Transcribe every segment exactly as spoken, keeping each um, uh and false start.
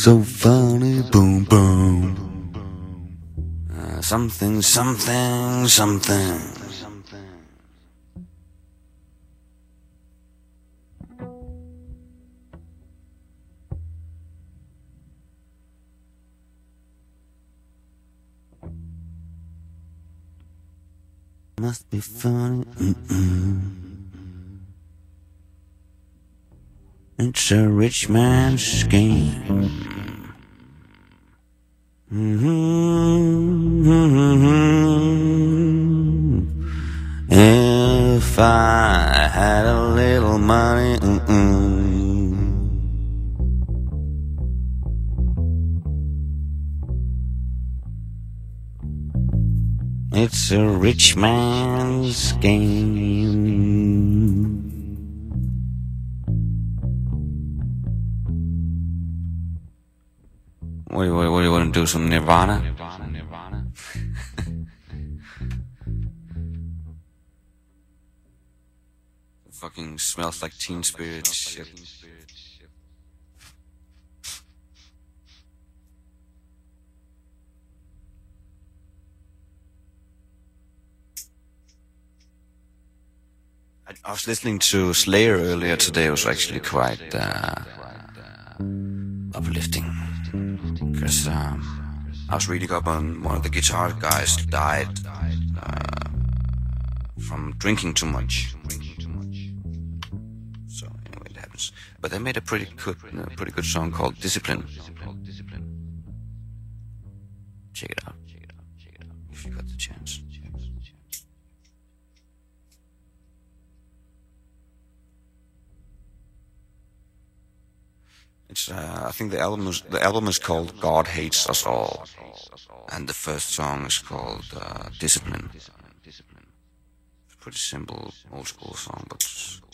so funny, boom, boom. Uh, something, something, something. Must be funny. Mm-mm. It's a rich man's scheme. Mm-hmm. If I had a little money, mm-mm. It's a rich man's game. What do you, what do you want to do? Some Nirvana? Nirvana, Nirvana. Fucking smells like Teen Spirit shit. I, I was listening to Slayer earlier today. It was actually quite uh, uplifting. Because um, I was reading up on one of the guitar guys who died uh, from drinking too much. So anyway, it happens. But they made a pretty good, uh, pretty good song called "Discipline." Check it out. If you got the chance. It's, uh, I think the album is, the album is called God Hates Us All, and the first song is called uh, Discipline. It's a pretty simple, old school song, but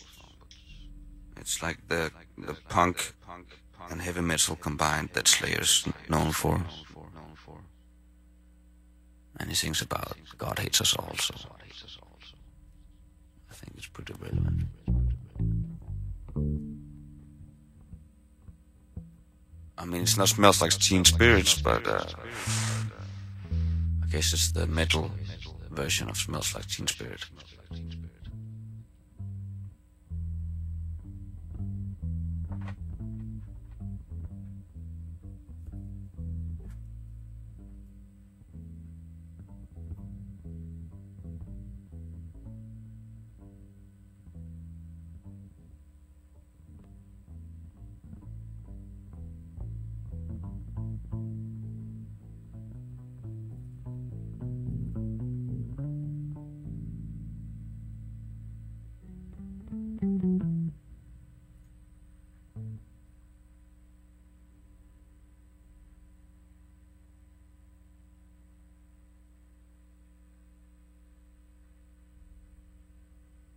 it's like the the punk and heavy metal combined that Slayer's known for. And he sings about God hates us all, so I think it's pretty relevant. I mean, it not smells like Teen Spirits, but uh, I guess it's the metal version of Smells Like Teen Spirit.